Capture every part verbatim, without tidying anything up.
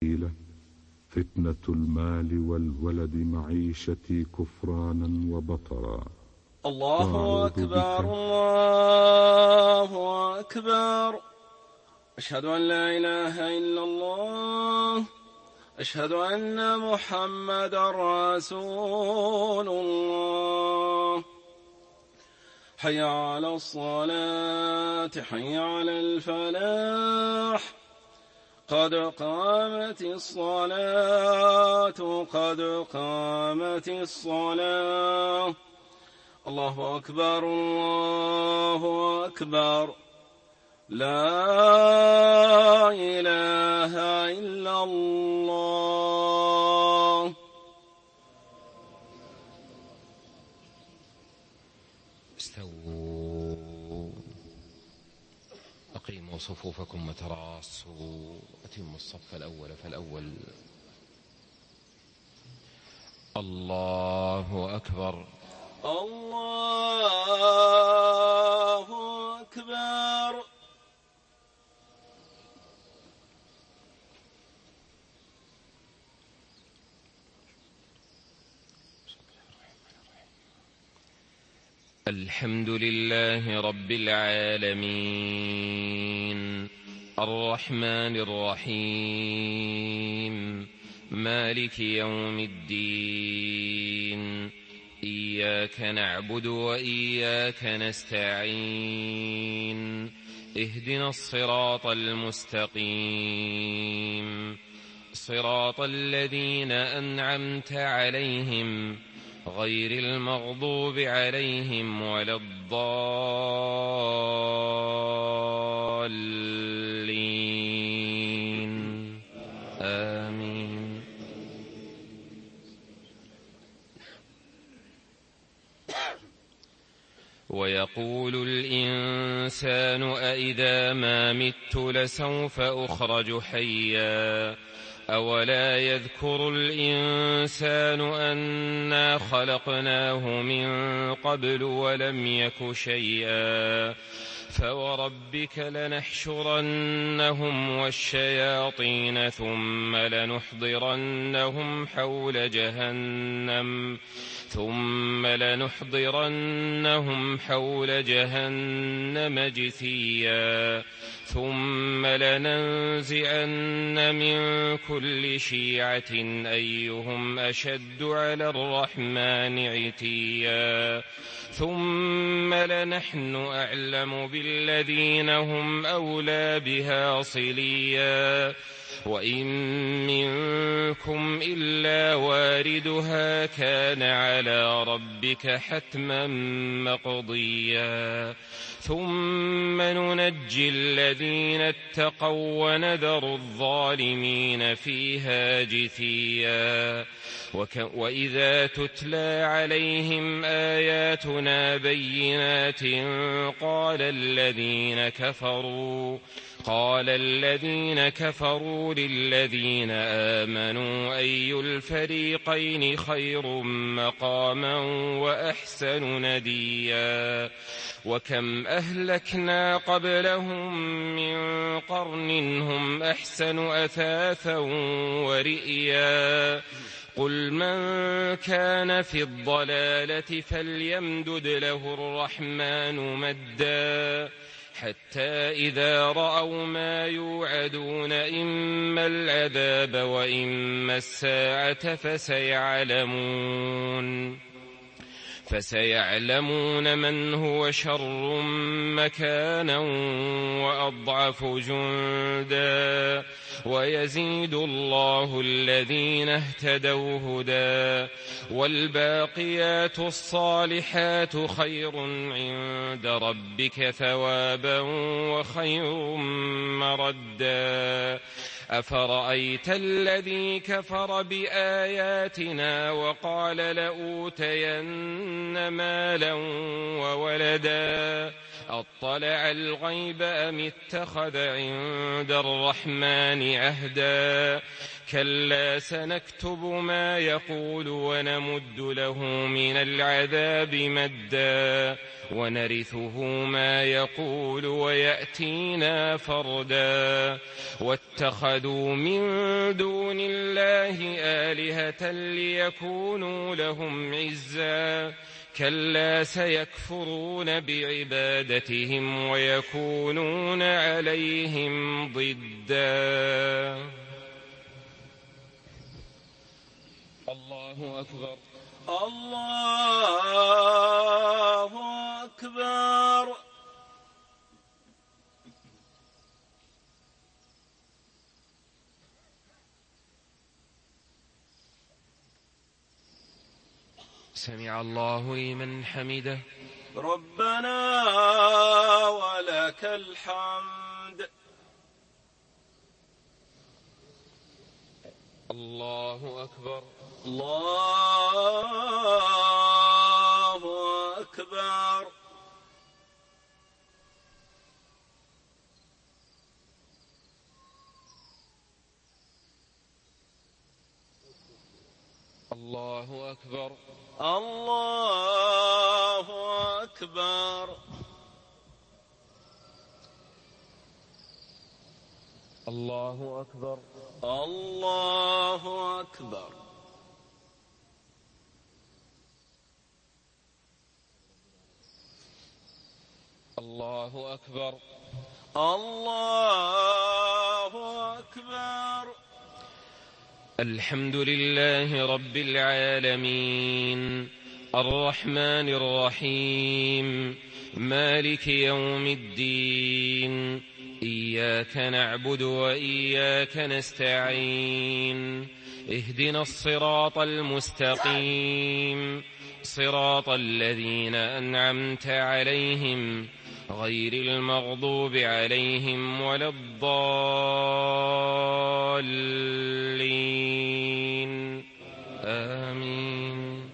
فتنة المال والولد معيشتي كفرانا وبطرا. الله أكبر الله أكبر. أشهد أن لا إله إلا الله. أشهد أن محمدا رسول الله. حي على الصلاة حي على الفلاح. قد قامت الصلاة قد قامت الصلاة. الله أكبر الله أكبر. لا إله إلا الله. استووا أقيموا صفوفكم وتراصوا. أتموا الصف الأول فالأول. الله أكبر الله أكبر. الحمد لله رب العالمين الرحمن الرحيم مالك يوم الدين. إياك نعبد وإياك نستعين. اهدنا الصراط المستقيم صراط الذين أنعمت عليهم غير المغضوب عليهم ولا الضالين. آمين. ويقول الإنسان أإذا ما مت لسوف أخرج حيا. أولا يذكر الإنسان أنا خلقناه من قبل ولم يك شيئا. فوربك لنحشرنهم والشياطين ثم لنحضرنهم حول جهنم ثم لنحضرنهم حول جهنم جثيا. ثم لننزعن من كل شيعة أيهم أشد على الرحمن عتيا. ثم لنحن أعلم بالذين هم أولى بها صليا. وإن منكم إلا واردها كان على ربك حتما مقضيا. ثم ننجي الذين اتقوا ونذر الظالمين فيها جثيا. وإذا تتلى عليهم آياتنا بينات قال الذين كفروا قال الذين كفروا للذين آمنوا أي الفريقين خير مقاما وأحسن نديا. وكم أهلكنا قبلهم من قرن هم أحسن أثاثا ورئيا. قل من كان في الضلالة فليمدد له الرحمن مدا حتى إذا رأوا ما يوعدون إما العذاب وإما الساعة فسيعلمون فسيعلمون من هو شر مكانا وأضعف جندا. ويزيد الله الذين اهتدوا هدى. والباقيات الصالحات خير عند ربك ثوابا وخير مردا. أفرأيت الذي كفر بآياتنا وقال لأوتين مالا وولدا أطلع الغيب أم اتخذ عند الرحمن عهدا كلا سنكتب ما يقول ونمد له من العذاب مدا ونرثه ما يقول ويأتينا فردا واتخذوا من دون الله آلهة ليكونوا لهم عزا كلا سيكفرون بعبادتهم ويكونون عليهم ضدا. الله أكبر. الله أكبر. سمع الله لمن حمده. ربنا ولك الحمد. الله أكبر. الله أكبر. الله أكبر. الله أكبر. الله أكبر. الله أكبر. الله أكبر. الله أكبر. الحمد لله رب العالمين الرحمن الرحيم مالك يوم الدين إياك نعبد وإياك نستعين اهدنا الصراط المستقيم صراط الذين أنعمت عليهم غير المغضوب عليهم ولا الضالين آمين.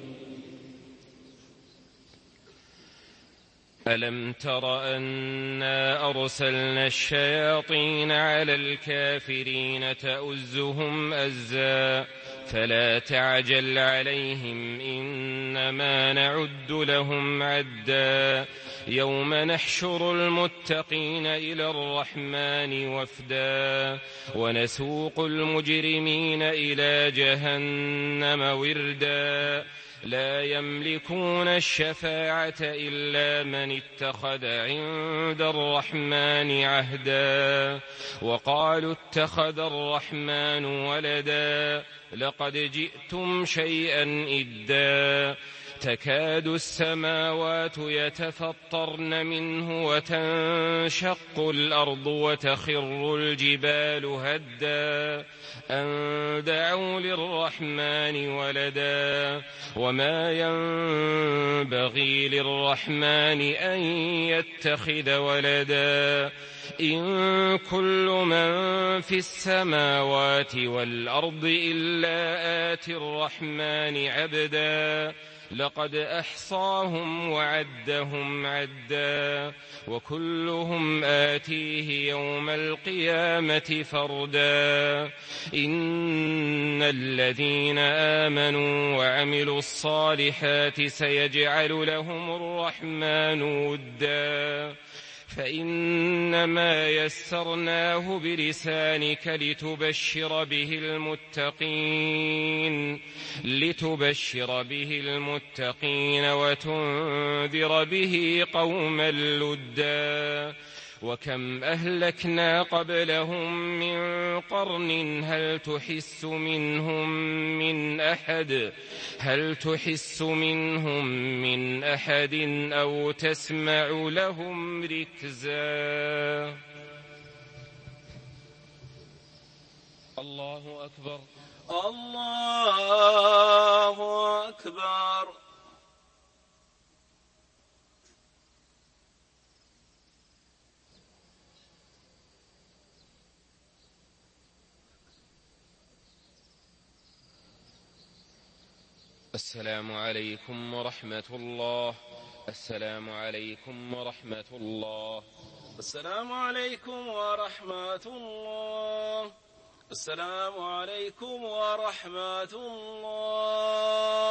ألم تر أنا أرسلنا الشياطين على الكافرين تؤزهم أزا فلا تعجل عليهم إنما نعد لهم عدا يوم نحشر المتقين إلى الرحمن وفدا ونسوق المجرمين إلى جهنم وردا لا يملكون الشفاعة إلا من اتخذ عند الرحمن عهدا وقالوا اتخذ الرحمن ولدا لقد جئتم شيئا إدا تكاد السماوات يتفطرن منه وتنشق الأرض وتخر الجبال هدا أن دعوا للرحمن ولدا وما ينبغي للرحمن أن يتخذ ولدا إن كل من في السماوات والأرض إلا آتي الرحمن عبدا لقد أحصاهم وعدهم عدا وكلهم آتيه يوم القيامة فردا إن الذين آمنوا وعملوا الصالحات سيجعل لهم الرحمن ودا فإنما يسرناه بلسانك لتبشر به المتقين لتبشر به المتقين وتنذر به قوما لدا وكم أهلكنا قبلهم من قرن هل تحس منهم من أحد هل تحس منهم من أحد أو تسمع لهم ركزا. الله أكبر. الله أكبر. السلام عليكم ورحمة الله. السلام عليكم ورحمة الله. السلام عليكم ورحمة الله. السلام عليكم ورحمة الله.